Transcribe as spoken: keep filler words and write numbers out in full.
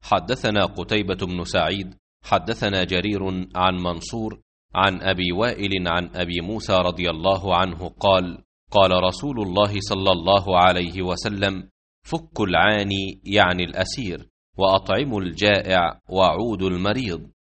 حدثنا قتيبة بن سعيد حدثنا جرير عن منصور عن أبي وائل عن أبي موسى رضي الله عنه قال: قال رسول الله صلى الله عليه وسلم: فكوا العاني يعني الأسير، وأطعموا الجائع، وعودوا المريض.